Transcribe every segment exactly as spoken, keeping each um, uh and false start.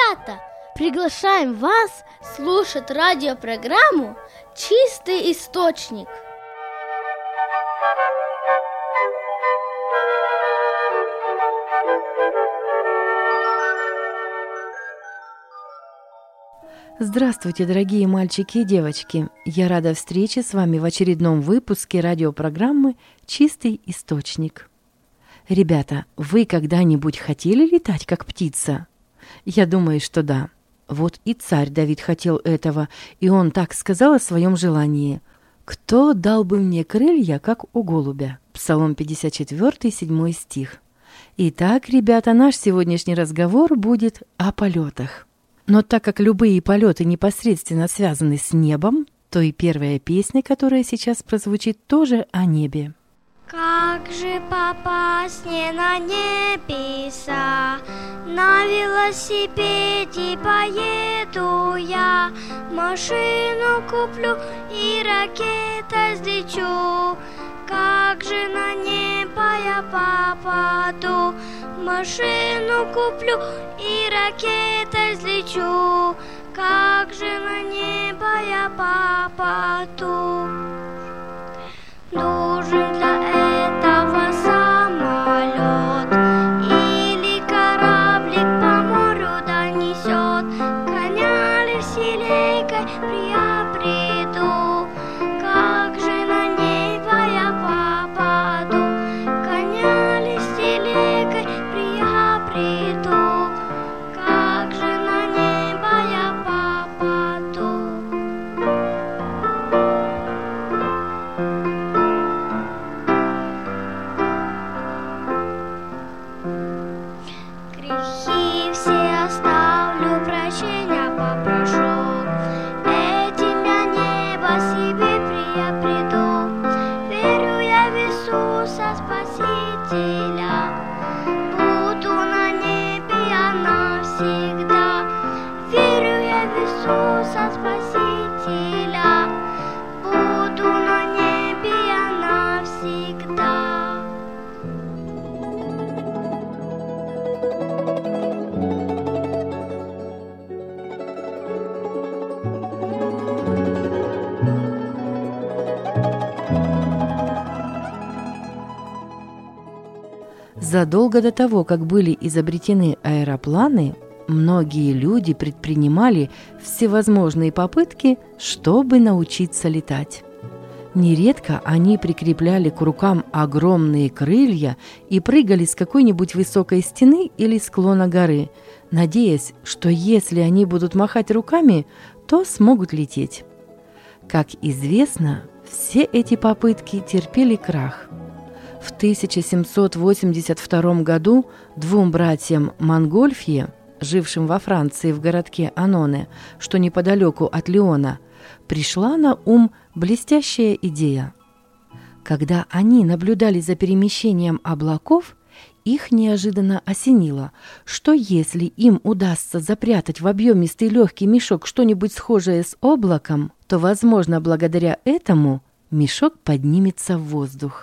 ребята! Приглашаем вас слушать радиопрограмму «Чистый источник». Здравствуйте, дорогие мальчики и девочки! Я рада встрече с вами в очередном выпуске радиопрограммы «Чистый источник». Ребята, вы когда-нибудь хотели летать, как птица? Я думаю, что да. Вот и царь Давид хотел этого, и он так сказал о своем желании. «Кто дал бы мне крылья, как у голубя?» Псалом пятьдесят четыре, седьмой стих. Итак, ребята, наш сегодняшний разговор будет о полетах. Но так как любые полеты непосредственно связаны с небом, то и первая песня, которая сейчас прозвучит, тоже о небе. Как же попасть не на небеса? На велосипеде поеду я, машину куплю и ракетой взлечу. Как же на небо я попаду? Машину куплю и ракетой взлечу. Как же на небо я попаду? Нужен для этого самолет или кораблик по морю донесет. Коня ли селейкой приобреду? Как же на небо я попаду? Коня ли селейкой приобреду? Как же на небо я попаду? Грехи все оставлю, прощения попрошу, этим я небо себе приобрету. Верю я в Иисуса Спасителя, буду на небе я навсегда. Верю я в Иисуса Спасителя, буду на небе я навсегда. Задолго до того, как были изобретены аэропланы, многие люди предпринимали всевозможные попытки, чтобы научиться летать. Нередко они прикрепляли к рукам огромные крылья и прыгали с какой-нибудь высокой стены или склона горы, надеясь, что если они будут махать руками, то смогут лететь. Как известно, все эти попытки терпели крах. В тысяча семьсот восемьдесят втором году двум братьям Монгольфье, жившим во Франции в городке Аноне, что неподалеку от Лиона, пришла на ум блестящая идея. Когда они наблюдали за перемещением облаков, их неожиданно осенило, что если им удастся запрятать в объемистый легкий мешок что-нибудь схожее с облаком, то, возможно, благодаря этому мешок поднимется в воздух.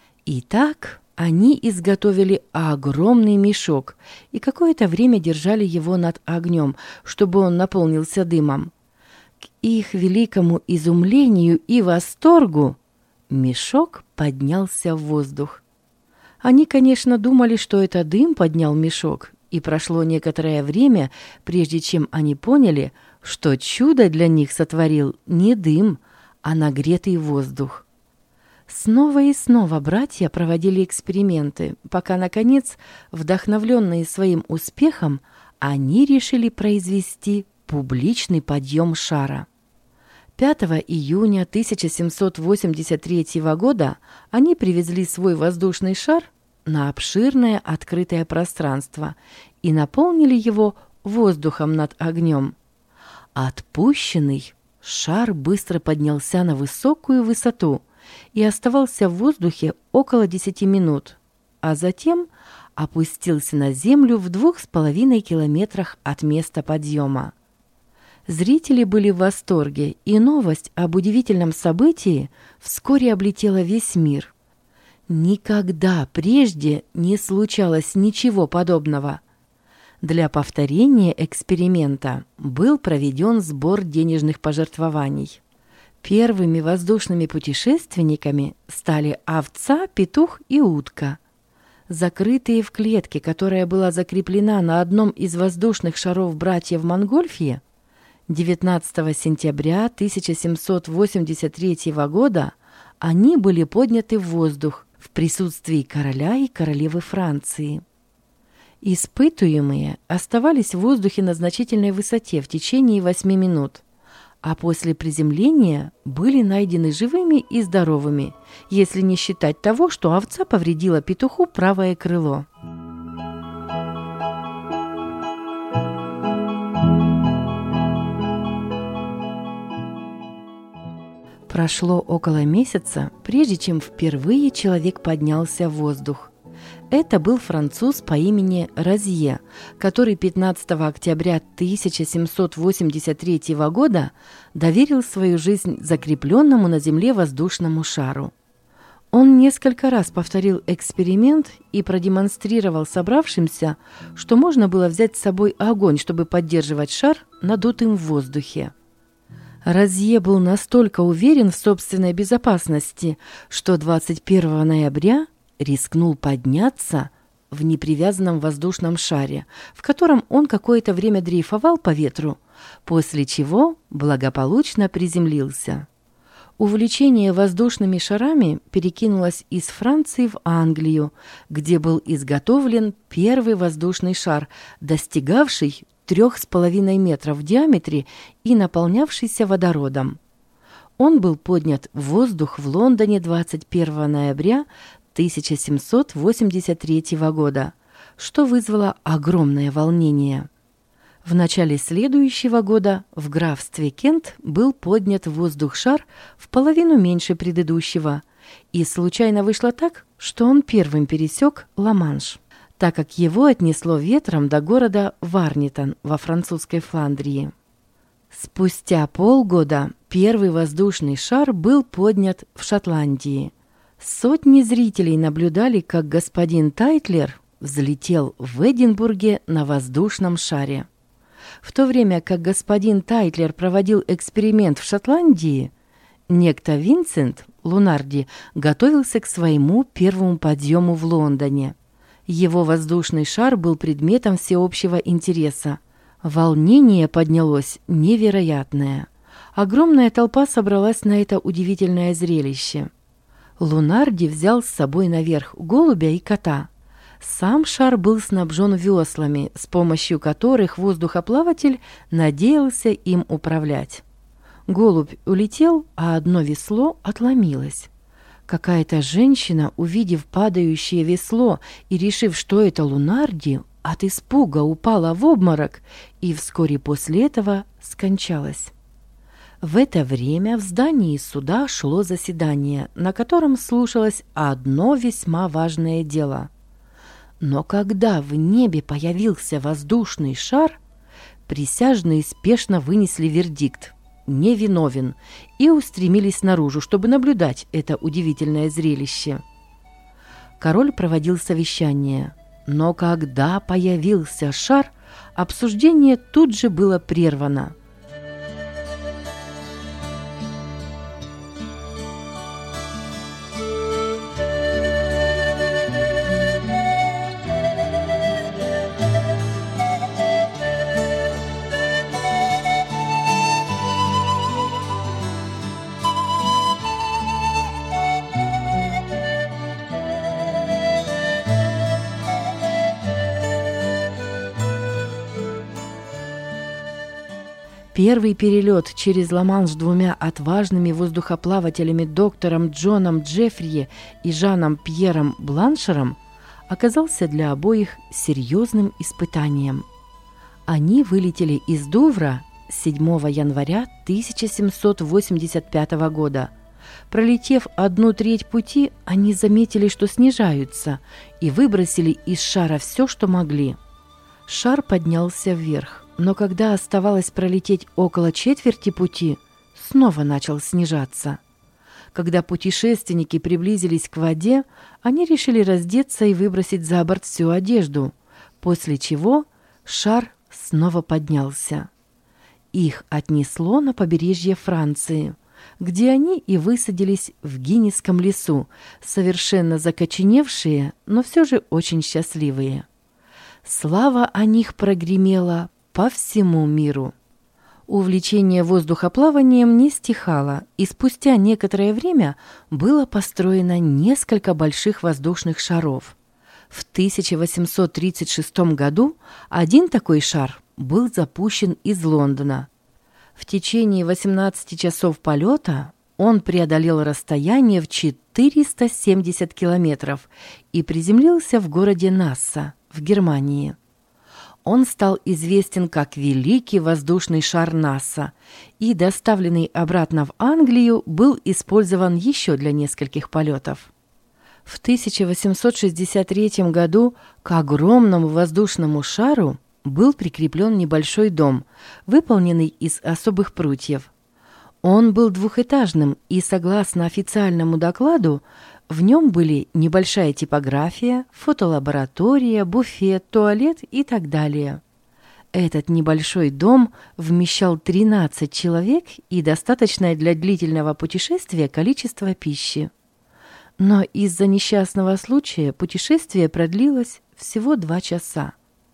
Итак, они изготовили огромный мешок и какое-то время держали его над огнем, чтобы он наполнился дымом. К их великому изумлению и восторгу мешок поднялся в воздух. Они, конечно, думали, что это дым поднял мешок, и прошло некоторое время, прежде чем они поняли, что чудо для них сотворил не дым, а нагретый воздух. Снова и снова братья проводили эксперименты, пока, наконец, вдохновленные своим успехом, они решили произвести публичный подъем шара. пятого июня тысяча семьсот восемьдесят третьего года они привезли свой воздушный шар на обширное открытое пространство и наполнили его воздухом над огнем. Отпущенный шар быстро поднялся на высокую высоту и оставался в воздухе около десяти минут, а затем опустился на землю в двух с половиной километрах от места подъема. Зрители были в восторге, и новость об удивительном событии вскоре облетела весь мир. Никогда прежде не случалось ничего подобного. Для повторения эксперимента был проведен сбор денежных пожертвований. Первыми воздушными путешественниками стали овца, петух и утка. Закрытые в клетке, которая была закреплена на одном из воздушных шаров братьев Монгольфье, девятнадцатого сентября тысяча семьсот восемьдесят третьего года они были подняты в воздух в присутствии короля и королевы Франции. Испытуемые оставались в воздухе на значительной высоте в течение восьми минут, а после приземления были найдены живыми и здоровыми, если не считать того, что овца повредила петуху правое крыло. Прошло около месяца, прежде чем впервые человек поднялся в воздух. Это был француз по имени Розье, который пятнадцатого октября тысяча семьсот восемьдесят третьего года доверил свою жизнь закрепленному на земле воздушному шару. Он несколько раз повторил эксперимент и продемонстрировал собравшимся, что можно было взять с собой огонь, чтобы поддерживать шар надутым в воздухе. Розье был настолько уверен в собственной безопасности, что двадцать первого ноября рискнул подняться в непривязанном воздушном шаре, в котором он какое-то время дрейфовал по ветру, после чего благополучно приземлился. Увлечение воздушными шарами перекинулось из Франции в Англию, где был изготовлен первый воздушный шар, достигавший трех с половиной метров в диаметре и наполнявшийся водородом. Он был поднят в воздух в Лондоне двадцать первого ноября тысяча семьсот восемьдесят третьего года, что вызвало огромное волнение. В начале следующего года в графстве Кент был поднят в воздух шар в половину меньше предыдущего, и случайно вышло так, что он первым пересек Ла-Манш, так как его отнесло ветром до города Варнитон во французской Фландрии. Спустя полгода первый воздушный шар был поднят в Шотландии. Сотни зрителей наблюдали, как господин Тайтлер взлетел в Эдинбурге на воздушном шаре. В то время как господин Тайтлер проводил эксперимент в Шотландии, некто Винсент Лунарди готовился к своему первому подъему в Лондоне. Его воздушный шар был предметом всеобщего интереса. Волнение поднялось невероятное. Огромная толпа собралась на это удивительное зрелище. Лунарди взял с собой наверх голубя и кота. Сам шар был снабжен веслами, с помощью которых воздухоплаватель надеялся им управлять. Голубь улетел, а одно весло отломилось. Какая-то женщина, увидев падающее весло и решив, что это Лунарди, от испуга упала в обморок и вскоре после этого скончалась. В это время в здании суда шло заседание, на котором слушалось одно весьма важное дело. Но когда в небе появился воздушный шар, присяжные спешно вынесли вердикт «невиновен» и устремились наружу, чтобы наблюдать это удивительное зрелище. Король проводил совещание, но когда появился шар, обсуждение тут же было прервано. Первый перелет через Ла-Манш двумя отважными воздухоплавателями доктором Джоном Джеффри и Жаном Пьером Бланшером оказался для обоих серьезным испытанием. Они вылетели из Дувра седьмого января тысяча семьсот восемьдесят пятого года. Пролетев одну треть пути, они заметили, что снижаются, и выбросили из шара все, что могли. Шар поднялся вверх, но когда оставалось пролететь около четверти пути, снова начал снижаться. Когда путешественники приблизились к воде, они решили раздеться и выбросить за борт всю одежду, после чего шар снова поднялся. Их отнесло на побережье Франции, где они и высадились в Гиннесском лесу, совершенно закоченевшие, но все же очень счастливые. Слава о них прогремела по всему миру. Увлечение воздухоплаванием не стихало, и спустя некоторое время было построено несколько больших воздушных шаров. В тысяча восемьсот тридцать шестом году один такой шар был запущен из Лондона. В течение восемнадцати часов полета он преодолел расстояние в четыреста семьдесят километров и приземлился в городе Насса в Германии. Он стал известен как Великий воздушный шар НАСА и, доставленный обратно в Англию, был использован еще для нескольких полетов. В тысяча восемьсот шестьдесят третьем году к огромному воздушному шару был прикреплен небольшой дом, выполненный из особых прутьев. Он был двухэтажным, и, согласно официальному докладу, в нем были небольшая типография, фотолаборатория, буфет, туалет и так далее. Этот небольшой дом вмещал тринадцать человек и достаточное для длительного путешествия количество пищи. Но из-за несчастного случая путешествие продлилось всего два часа.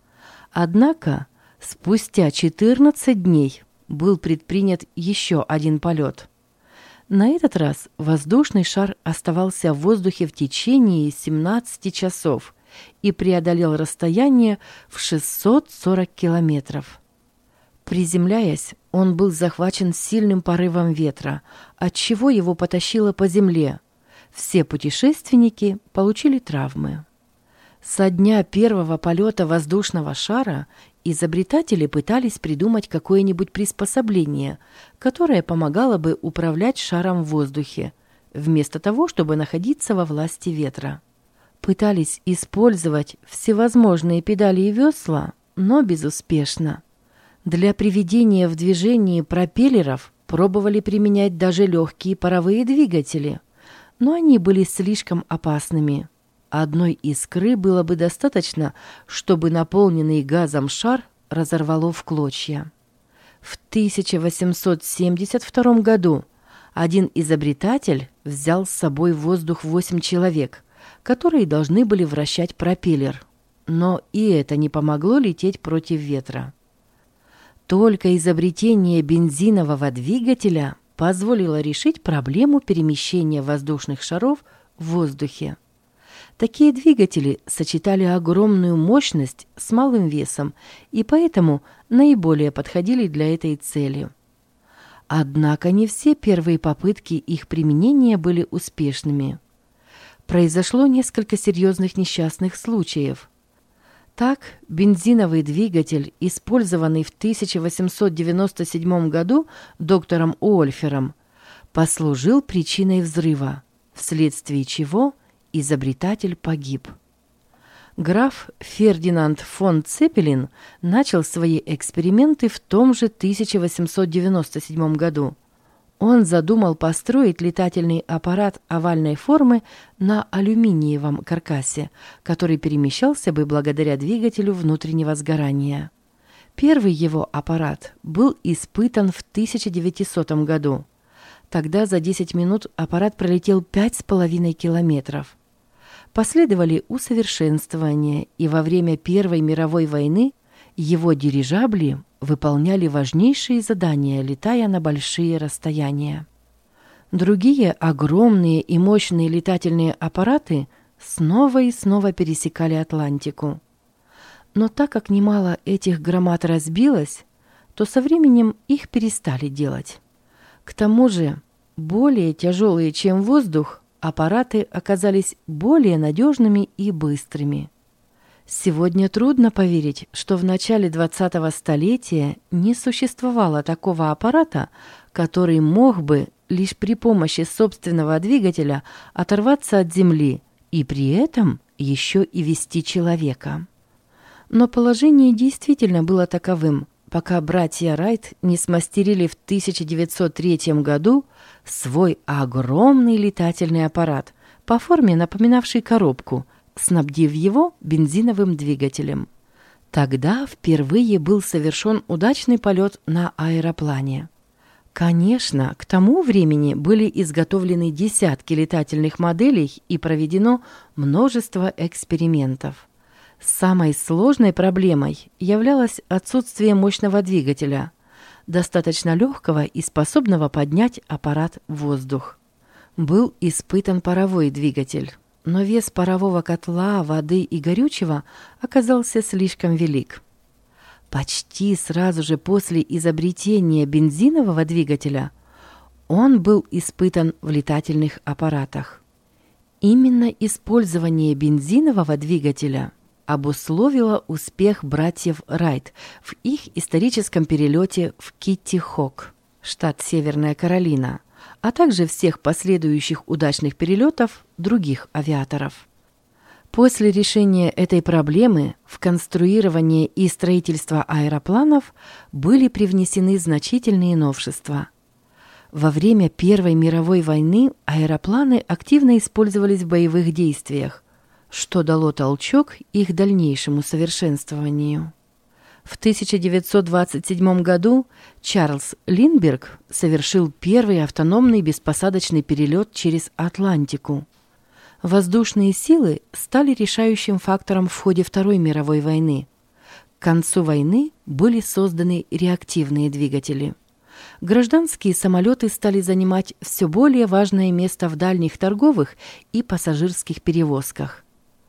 Однако спустя четырнадцать дней был предпринят еще один полет. На этот раз воздушный шар оставался в воздухе в течение семнадцати часов и преодолел расстояние в шестьсот сорок километров. Приземляясь, он был захвачен сильным порывом ветра, отчего его потащило по земле. Все путешественники получили травмы. Со дня первого полета воздушного шара изобретатели пытались придумать какое-нибудь приспособление, которое помогало бы управлять шаром в воздухе, вместо того, чтобы находиться во власти ветра. Пытались использовать всевозможные педали и весла, но безуспешно. Для приведения в движение пропеллеров пробовали применять даже легкие паровые двигатели, но они были слишком опасными. Одной искры было бы достаточно, чтобы наполненный газом шар разорвало в клочья. В тысяча восемьсот семьдесят втором году один изобретатель взял с собой в воздух восемь человек, которые должны были вращать пропеллер, но и это не помогло лететь против ветра. Только изобретение бензинового двигателя позволило решить проблему перемещения воздушных шаров в воздухе. Такие двигатели сочетали огромную мощность с малым весом и поэтому наиболее подходили для этой цели. Однако не все первые попытки их применения были успешными. Произошло несколько серьезных несчастных случаев. Так, бензиновый двигатель, использованный в тысяча восемьсот девяносто седьмом году доктором Уольфером, послужил причиной взрыва, вследствие чего изобретатель погиб. Граф Фердинанд фон Цеппелин начал свои эксперименты в том же тысяча восемьсот девяносто седьмом году. Он задумал построить летательный аппарат овальной формы на алюминиевом каркасе, который перемещался бы благодаря двигателю внутреннего сгорания. Первый его аппарат был испытан в тысяча девятисотом году. Тогда за десять минут аппарат пролетел пять с половиной километров. Последовали усовершенствования, и во время Первой мировой войны его дирижабли выполняли важнейшие задания, летая на большие расстояния. Другие огромные и мощные летательные аппараты снова и снова пересекали Атлантику. Но так как немало этих громад разбилось, то со временем их перестали делать. К тому же, более тяжелые, чем воздух, аппараты оказались более надежными и быстрыми. Сегодня трудно поверить, что в начале двадцатого столетия не существовало такого аппарата, который мог бы лишь при помощи собственного двигателя оторваться от земли и при этом еще и вести человека. Но положение действительно было таковым, пока братья Райт не смастерили в тысяча девятьсот третьем году свой огромный летательный аппарат, по форме напоминавший коробку, снабдив его бензиновым двигателем. Тогда впервые был совершен удачный полет на аэроплане. Конечно, к тому времени были изготовлены десятки летательных моделей и проведено множество экспериментов. Самой сложной проблемой являлось отсутствие мощного двигателя, достаточно легкого и способного поднять аппарат в воздух. Был испытан паровой двигатель, но вес парового котла, воды и горючего оказался слишком велик. Почти сразу же после изобретения бензинового двигателя он был испытан в летательных аппаратах. Именно использование бензинового двигателя обусловило успех братьев Райт в их историческом перелете в Китти-Хок, штат Северная Каролина, а также всех последующих удачных перелетов других авиаторов. После решения этой проблемы в конструирование и строительство аэропланов были привнесены значительные новшества. Во время Первой мировой войны аэропланы активно использовались в боевых действиях, что дало толчок их дальнейшему совершенствованию. В тысяча девятьсот двадцать седьмом году Чарльз Линдберг совершил первый автономный беспосадочный перелет через Атлантику. Воздушные силы стали решающим фактором в ходе Второй мировой войны. К концу войны были созданы реактивные двигатели. Гражданские самолеты стали занимать все более важное место в дальних торговых и пассажирских перевозках.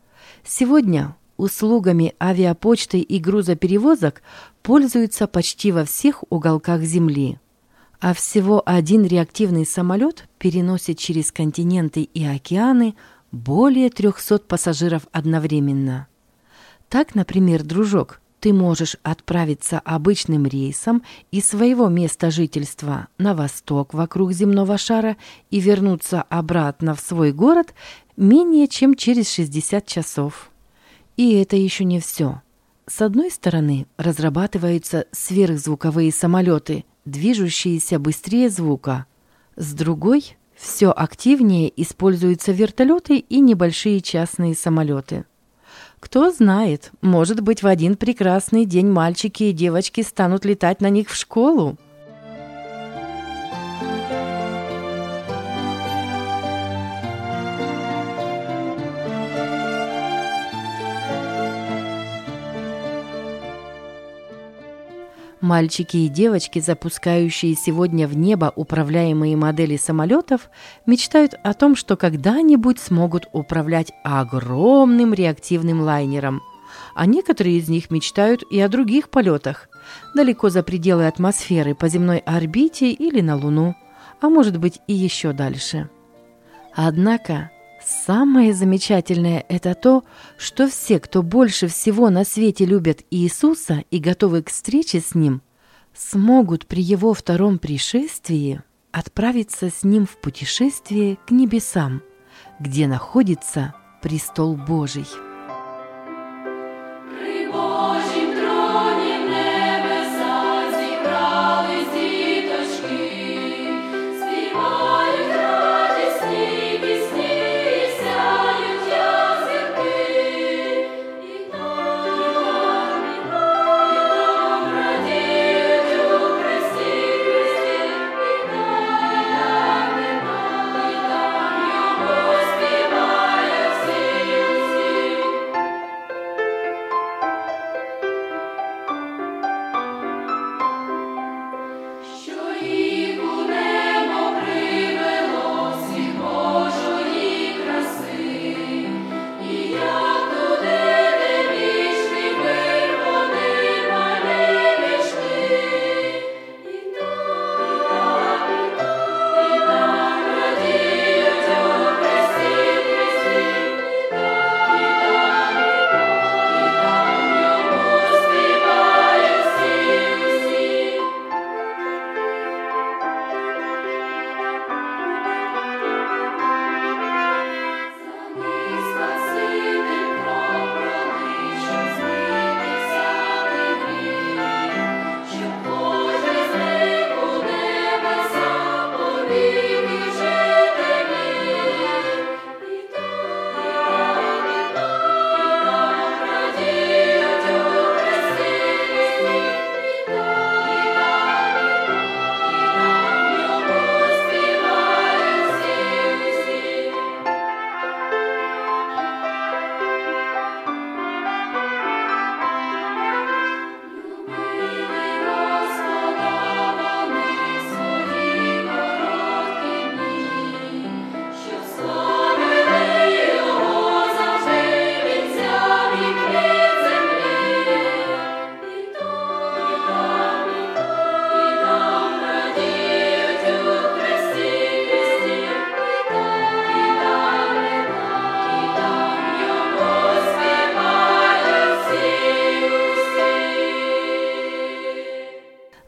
Сегодня услугами авиапочты и грузоперевозок пользуются почти во всех уголках Земли. А всего один реактивный самолет переносит через континенты и океаны более трехсот пассажиров одновременно. Так, например, дружок, ты можешь отправиться обычным рейсом из своего места жительства на восток вокруг земного шара и вернуться обратно в свой город менее чем через шестьдесят часов. И это еще не все. С одной стороны, разрабатываются сверхзвуковые самолеты, движущиеся быстрее звука. С другой, все активнее используются вертолеты и небольшие частные самолеты. Кто знает, может быть, в один прекрасный день мальчики и девочки станут летать на них в школу. Мальчики и девочки, запускающие сегодня в небо управляемые модели самолетов, мечтают о том, что когда-нибудь смогут управлять огромным реактивным лайнером. А некоторые из них мечтают и о других полетах, далеко за пределы атмосферы по земной орбите или на Луну, а может быть и еще дальше. Однако самое замечательное – это то, что все, кто больше всего на свете любят Иисуса и готовы к встрече с Ним, смогут при Его втором пришествии отправиться с Ним в путешествие к небесам, где находится престол Божий.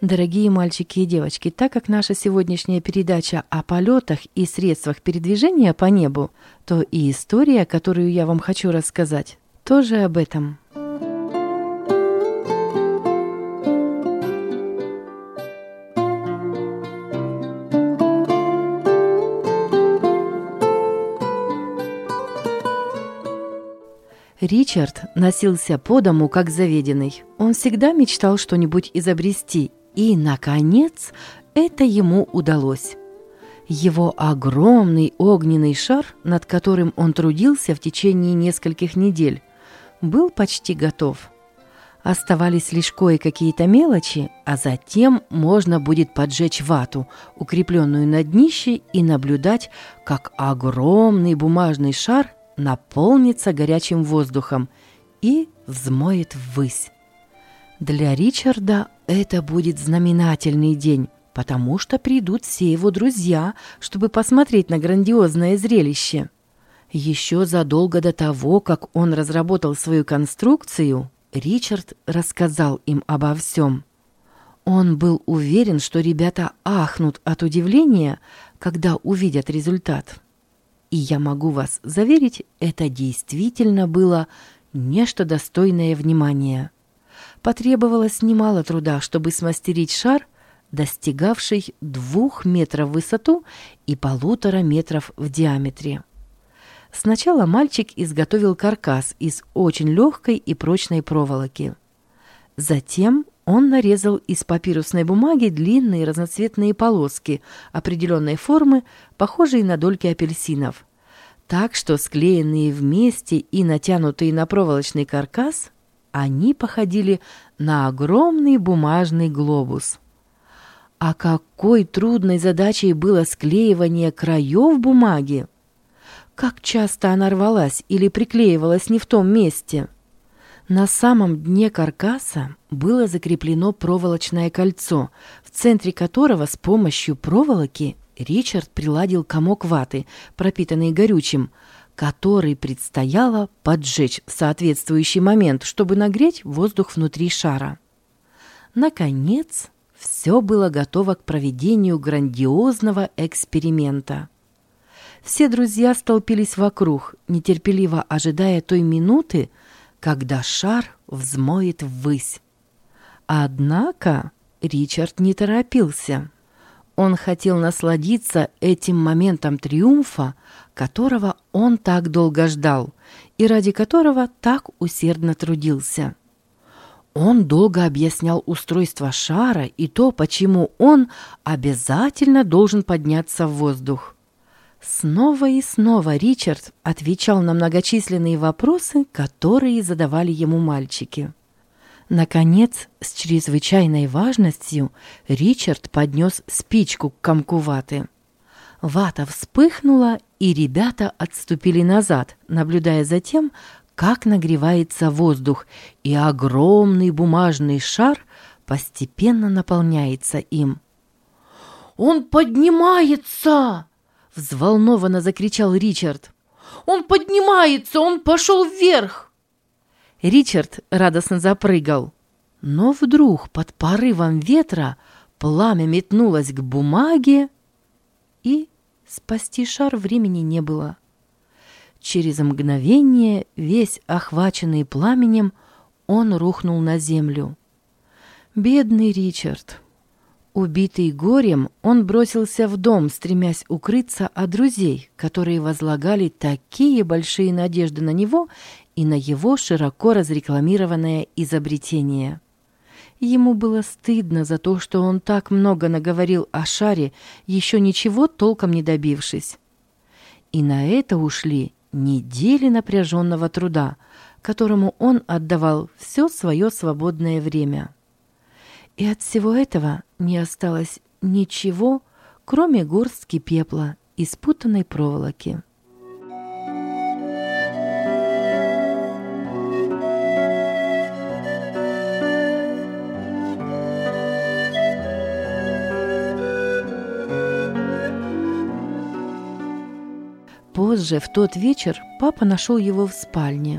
Дорогие мальчики и девочки, так как наша сегодняшняя передача о полетах и средствах передвижения по небу, то и история, которую я вам хочу рассказать, тоже об этом. Ричард носился по дому как заведенный. Он всегда мечтал что-нибудь изобрести, и, наконец, это ему удалось. Его огромный огненный шар, над которым он трудился в течение нескольких недель, был почти готов. Оставались лишь кое-какие-то мелочи, а затем можно будет поджечь вату, укрепленную на днище, и наблюдать, как огромный бумажный шар наполнится горячим воздухом и взмоет ввысь. Для Ричарда это будет знаменательный день, потому что придут все его друзья, чтобы посмотреть на грандиозное зрелище. Еще задолго до того, как он разработал свою конструкцию, Ричард рассказал им обо всем. Он был уверен, что ребята ахнут от удивления, когда увидят результат. И я могу вас заверить, это действительно было нечто достойное внимания. Потребовалось немало труда, чтобы смастерить шар, достигавший двух метров в высоту и полутора метров в диаметре. Сначала мальчик изготовил каркас из очень легкой и прочной проволоки. Затем он нарезал из папирусной бумаги длинные разноцветные полоски определенной формы, похожие на дольки апельсинов, так что склеенные вместе и натянутые на проволочный каркас, они походили на огромный бумажный глобус. А какой трудной задачей было склеивание краев бумаги! Как часто она рвалась или приклеивалась не в том месте! На самом дне каркаса было закреплено проволочное кольцо, в центре которого с помощью проволоки Ричард приладил комок ваты, пропитанный горючим, который предстояло поджечь в соответствующий момент, чтобы нагреть воздух внутри шара. Наконец, все было готово к проведению грандиозного эксперимента. Все друзья столпились вокруг, нетерпеливо ожидая той минуты, когда шар взмоет ввысь. Однако Ричард не торопился. Он хотел насладиться этим моментом триумфа, которого он так долго ждал и ради которого так усердно трудился. Он долго объяснял устройство шара и то, почему он обязательно должен подняться в воздух. Снова и снова Ричард отвечал на многочисленные вопросы, которые задавали ему мальчики. Наконец, с чрезвычайной важностью, Ричард поднес спичку к комку ваты. Вата вспыхнула, и ребята отступили назад, наблюдая за тем, как нагревается воздух, и огромный бумажный шар постепенно наполняется им. «Он поднимается!» — взволнованно закричал Ричард. «Он поднимается! Он пошел вверх!» Ричард радостно запрыгал. Но вдруг под порывом ветра пламя метнулось к бумаге, и спасти шар времени не было. Через мгновение, весь охваченный пламенем, он рухнул на землю. Бедный Ричард! Убитый горем, он бросился в дом, стремясь укрыться от друзей, которые возлагали такие большие надежды на него и на его широко разрекламированное изобретение. Ему было стыдно за то, что он так много наговорил о шаре, еще ничего толком не добившись. И на это ушли недели напряженного труда, которому он отдавал все свое свободное время. И от всего этого не осталось ничего, кроме горстки пепла и спутанной проволоки. Позже, в тот вечер, папа нашел его в спальне.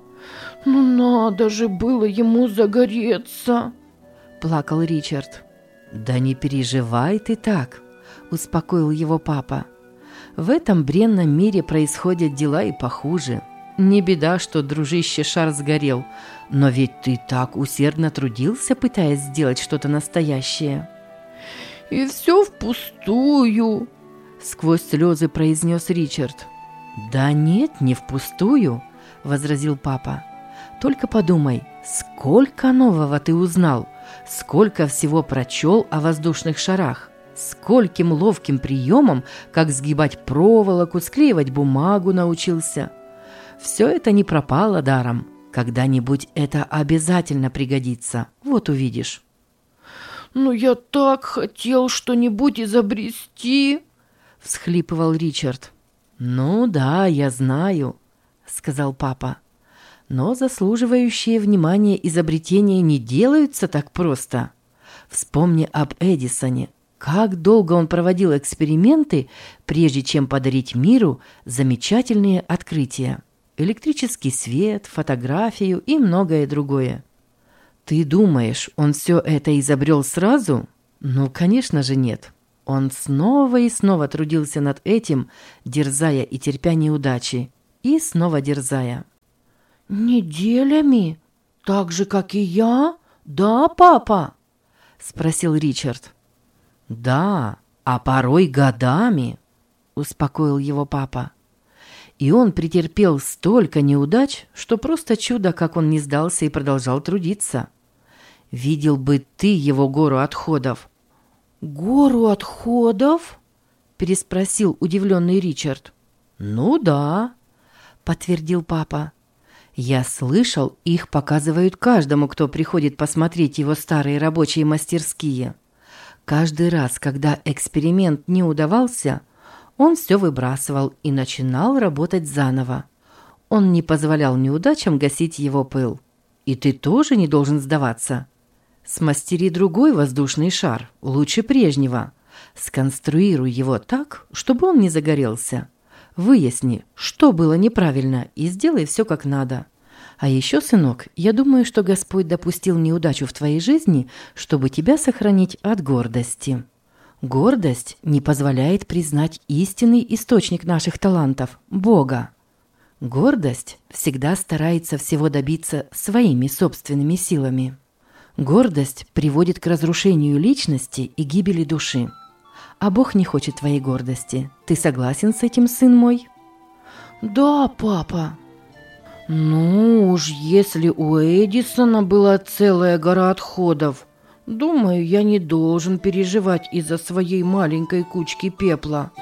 «Ну надо же было ему загореться!» — плакал Ричард. «Да не переживай ты так», – успокоил его папа. «В этом бренном мире происходят дела и похуже. Не беда, что, дружище, шар сгорел, но ведь ты так усердно трудился, пытаясь сделать что-то настоящее». «И все впустую», – сквозь слезы произнес Ричард. «Да нет, не впустую», – возразил папа. «Только подумай, сколько нового ты узнал, сколько всего прочел о воздушных шарах, скольким ловким приемом, как сгибать проволоку, склеивать бумагу научился. Все это не пропало даром. Когда-нибудь это обязательно пригодится, вот увидишь». «Но я так хотел что-нибудь изобрести», – всхлипывал Ричард. «Ну да, я знаю», – сказал папа. «Но заслуживающие внимания изобретения не делаются так просто. Вспомни об Эдисоне. Как долго он проводил эксперименты, прежде чем подарить миру замечательные открытия. Электрический свет, фотографию и многое другое. Ты думаешь, он все это изобрел сразу? Ну, конечно же, нет. Он снова и снова трудился над этим, дерзая и терпя неудачи, и снова дерзая. «Неделями? Так же, как и я? Да, папа?» – спросил Ричард. «Да, а порой годами», – успокоил его папа. И он претерпел столько неудач, что просто чудо, как он не сдался и продолжал трудиться. Видел бы ты его гору отходов. «Гору отходов?» – переспросил удивленный Ричард. «Ну да», – подтвердил папа. «Я слышал, их показывают каждому, кто приходит посмотреть его старые рабочие мастерские. Каждый раз, когда эксперимент не удавался, он все выбрасывал и начинал работать заново. Он не позволял неудачам гасить его пыл. И ты тоже не должен сдаваться. Смастери другой воздушный шар, лучше прежнего. Сконструируй его так, чтобы он не загорелся. Выясни, что было неправильно, и сделай все как надо. А еще, сынок, я думаю, что Господь допустил неудачу в твоей жизни, чтобы тебя сохранить от гордости. Гордость не позволяет признать истинный источник наших талантов – Бога. Гордость всегда старается всего добиться своими собственными силами. Гордость приводит к разрушению личности и гибели души. А Бог не хочет твоей гордости. Ты согласен с этим, сын мой? «Да, папа». «Ну уж, если у Эдисона была целая гора отходов, думаю, я не должен переживать из-за своей маленькой кучки пепла».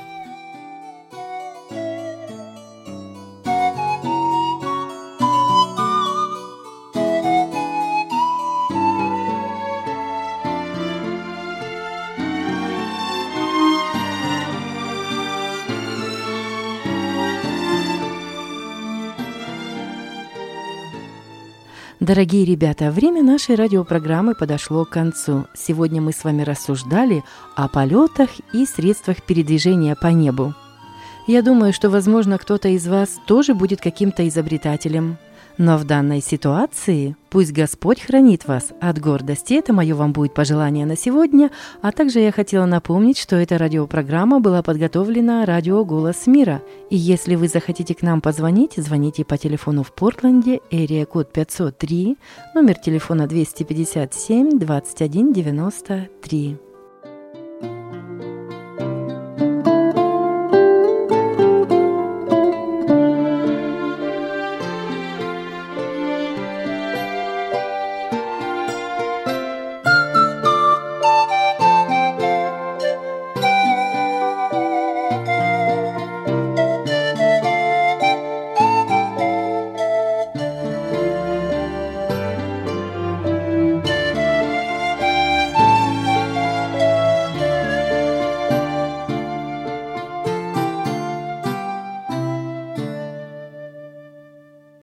Дорогие ребята, время нашей радиопрограммы подошло к концу. Сегодня мы с вами рассуждали о полетах и средствах передвижения по небу. Я думаю, что, возможно, кто-то из вас тоже будет каким-то изобретателем. Но в данной ситуации пусть Господь хранит вас от гордости. Это мое вам будет пожелание на сегодня. А также я хотела напомнить, что эта радиопрограмма была подготовлена радио «Голос мира». И если вы захотите к нам позвонить, звоните по телефону в Портленде, эрия код пятьсот три, номер телефона двести пятьдесят семь двадцать один девяносто три.